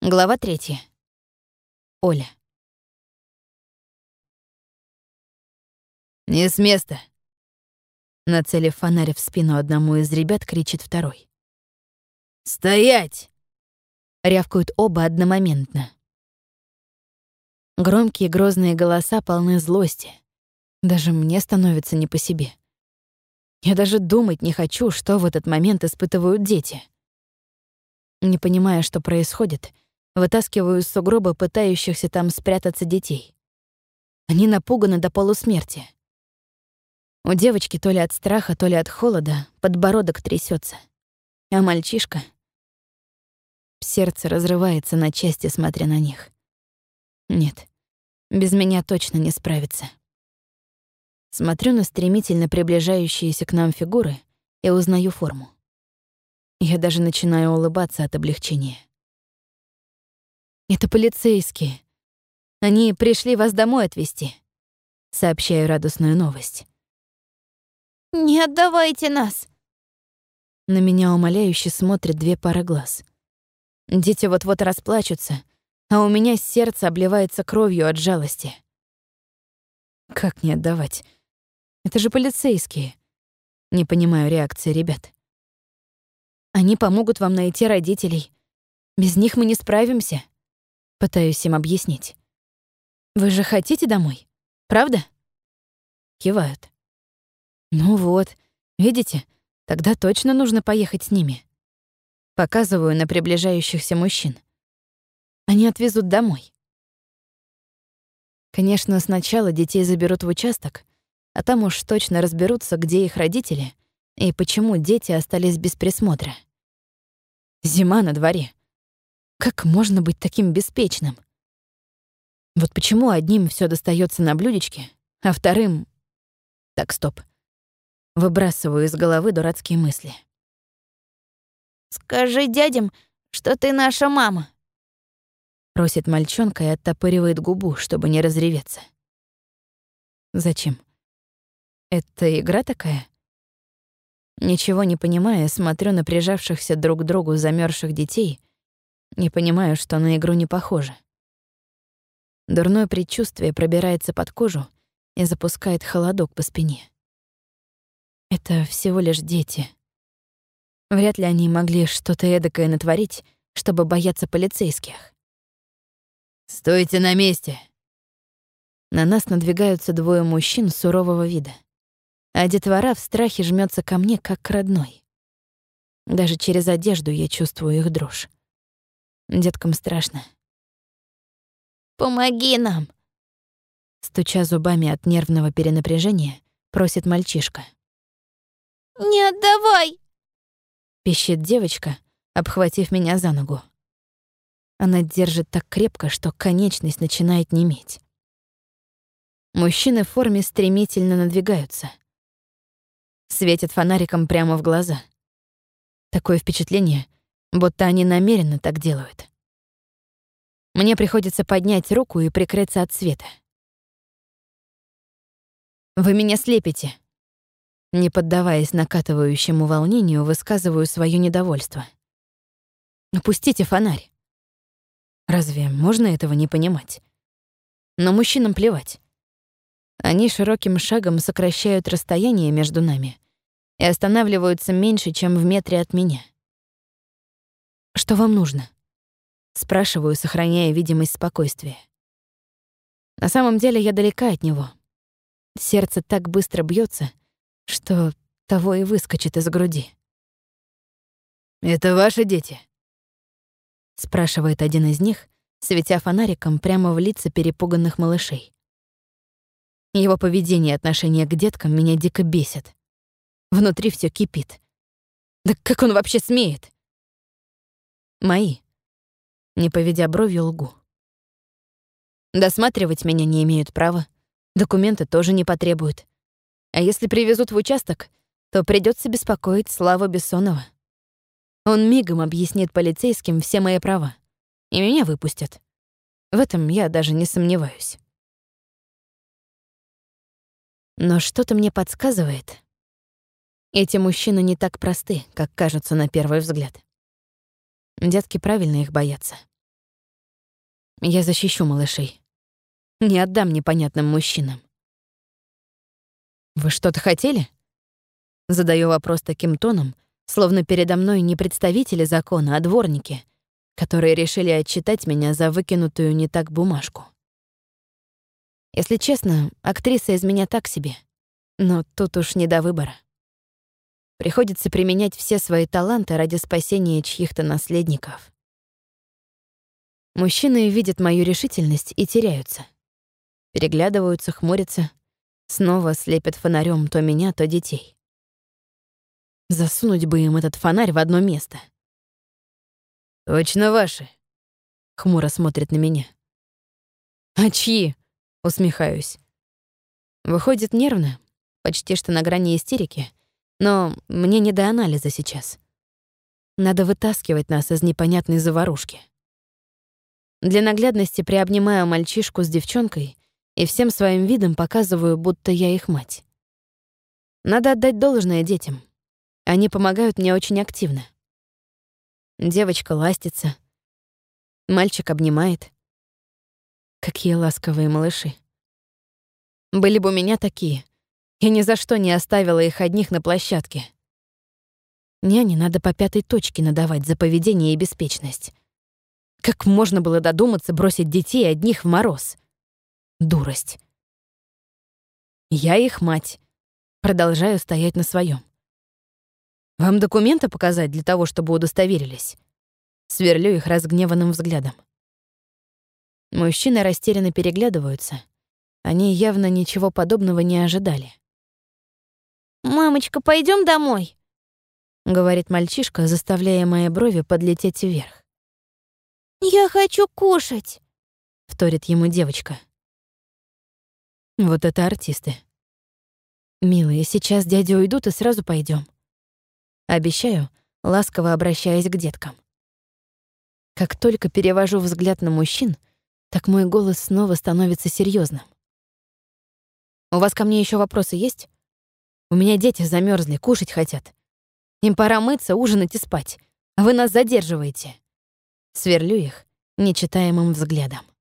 Глава 3. Оля. «Не с места!» Нацелив фонарь в спину одному из ребят, кричит второй. «Стоять!» Рявкают оба одномоментно. Громкие грозные голоса полны злости. Даже мне становится не по себе. Я даже думать не хочу, что в этот момент испытывают дети. Не понимая, что происходит, вытаскиваю из сугроба пытающихся там спрятаться детей. Они напуганы до полусмерти. У девочки то ли от страха, то ли от холода подбородок трясется, а мальчишка... Сердце разрывается на части, смотря на них. Нет, без меня точно не справится. Смотрю на стремительно приближающиеся к нам фигуры и узнаю форму. Я даже начинаю улыбаться от облегчения. «Это полицейские. Они пришли вас домой отвезти», — сообщаю радостную новость. «Не отдавайте нас!» На меня умоляюще смотрят две пары глаз. Дети вот-вот расплачутся, а у меня сердце обливается кровью от жалости. Как не отдавать? Это же полицейские. Не понимаю реакции ребят. Они помогут вам найти родителей. Без них мы не справимся. Пытаюсь им объяснить. Вы же хотите домой, правда? Кивают. Ну вот, видите, тогда точно нужно поехать с ними. Показываю на приближающихся мужчин. Они отвезут домой. Конечно, сначала детей заберут в участок, а там уж точно разберутся, где их родители и почему дети остались без присмотра. Зима на дворе. Как можно быть таким беспечным? Вот почему одним все достается на блюдечке, а вторым... Так, стоп. Выбрасываю из головы дурацкие мысли. «Скажи дядям, что ты наша мама». Просит мальчонка и оттопыривает губу, чтобы не разреветься. Зачем? Это игра такая? Ничего не понимая, смотрю на прижавшихся друг к другу замерзших детей, не понимаю, что на игру не похоже. Дурное предчувствие пробирается под кожу и запускает холодок по спине. Это всего лишь дети. Вряд ли они могли что-то эдакое натворить, чтобы бояться полицейских. «Стойте на месте!» На нас надвигаются двое мужчин сурового вида, а детвора в страхе жмется ко мне, как к родной. Даже через одежду я чувствую их дрожь. Деткам страшно. «Помоги нам!» Стуча зубами от нервного перенапряжения, просит мальчишка. «Не отдавай!» Пищит девочка, обхватив меня за ногу. Она держит так крепко, что конечность начинает неметь. Мужчины в форме стремительно надвигаются. Светят фонариком прямо в глаза. Такое впечатление, будто они намеренно так делают. Мне приходится поднять руку и прикрыться от света. «Вы меня слепите!» Не поддаваясь накатывающему волнению, высказываю свое недовольство. «Опустите фонарь!» Разве можно этого не понимать? Но мужчинам плевать. Они широким шагом сокращают расстояние между нами и останавливаются меньше, чем в метре от меня. «Что вам нужно?» Спрашиваю, сохраняя видимость спокойствия. На самом деле я далека от него. Сердце так быстро бьется, что того и выскочит из груди. «Это ваши дети?» — спрашивает один из них, светя фонариком прямо в лица перепуганных малышей. Его поведение и отношение к деткам меня дико бесит. Внутри все кипит. Да как он вообще смеет? Мои. Не поведя бровью, лгу. Досматривать меня не имеют права. Документы тоже не потребуют. А если привезут в участок, то придется беспокоить Славу Бессонова. Он мигом объяснит полицейским все мои права, и меня выпустят. В этом я даже не сомневаюсь. Но что-то мне подсказывает. Эти мужчины не так просты, как кажутся на первый взгляд. Детки правильно их боятся. Я защищу малышей. Не отдам непонятным мужчинам. «Вы что-то хотели?» Задаю вопрос таким тоном, словно передо мной не представители закона, а дворники, которые решили отчитать меня за выкинутую не так бумажку. Если честно, актриса из меня так себе, но тут уж не до выбора. Приходится применять все свои таланты ради спасения чьих-то наследников. Мужчины видят мою решительность и теряются. Переглядываются, хмурятся, снова слепят фонарем то меня, то детей. Засунуть бы им этот фонарь в одно место. «Точно ваши?» — хмуро смотрит на меня. «А чьи?» — усмехаюсь. Выходит нервно, почти что на грани истерики, но мне не до анализа сейчас. Надо вытаскивать нас из непонятной заварушки. Для наглядности приобнимаю мальчишку с девчонкой и всем своим видом показываю, будто я их мать. Надо отдать должное детям. Они помогают мне очень активно. Девочка ластится, мальчик обнимает. Какие ласковые малыши. Были бы у меня такие, я ни за что не оставила их одних на площадке. Няне надо по 5-й точке надавать за поведение и беспечность. Как можно было додуматься бросить детей одних в мороз? Дурость. Я их мать. Продолжаю стоять на своем. Вам документы показать для того, чтобы удостоверились? Сверлю их разгневанным взглядом. Мужчины растерянно переглядываются. Они явно ничего подобного не ожидали. «Мамочка, пойдем домой?» — говорит мальчишка, заставляя мои брови подлететь вверх. «Я хочу кушать», — вторит ему девочка. Вот это артисты. «Милые, сейчас дяди уйдут и сразу пойдем. Обещаю, ласково обращаясь к деткам. Как только перевожу взгляд на мужчин, так мой голос снова становится серьезным. «У вас ко мне еще вопросы есть? У меня дети замерзли, кушать хотят. Им пора мыться, ужинать и спать, а вы нас задерживаете». Сверлю их нечитаемым взглядом.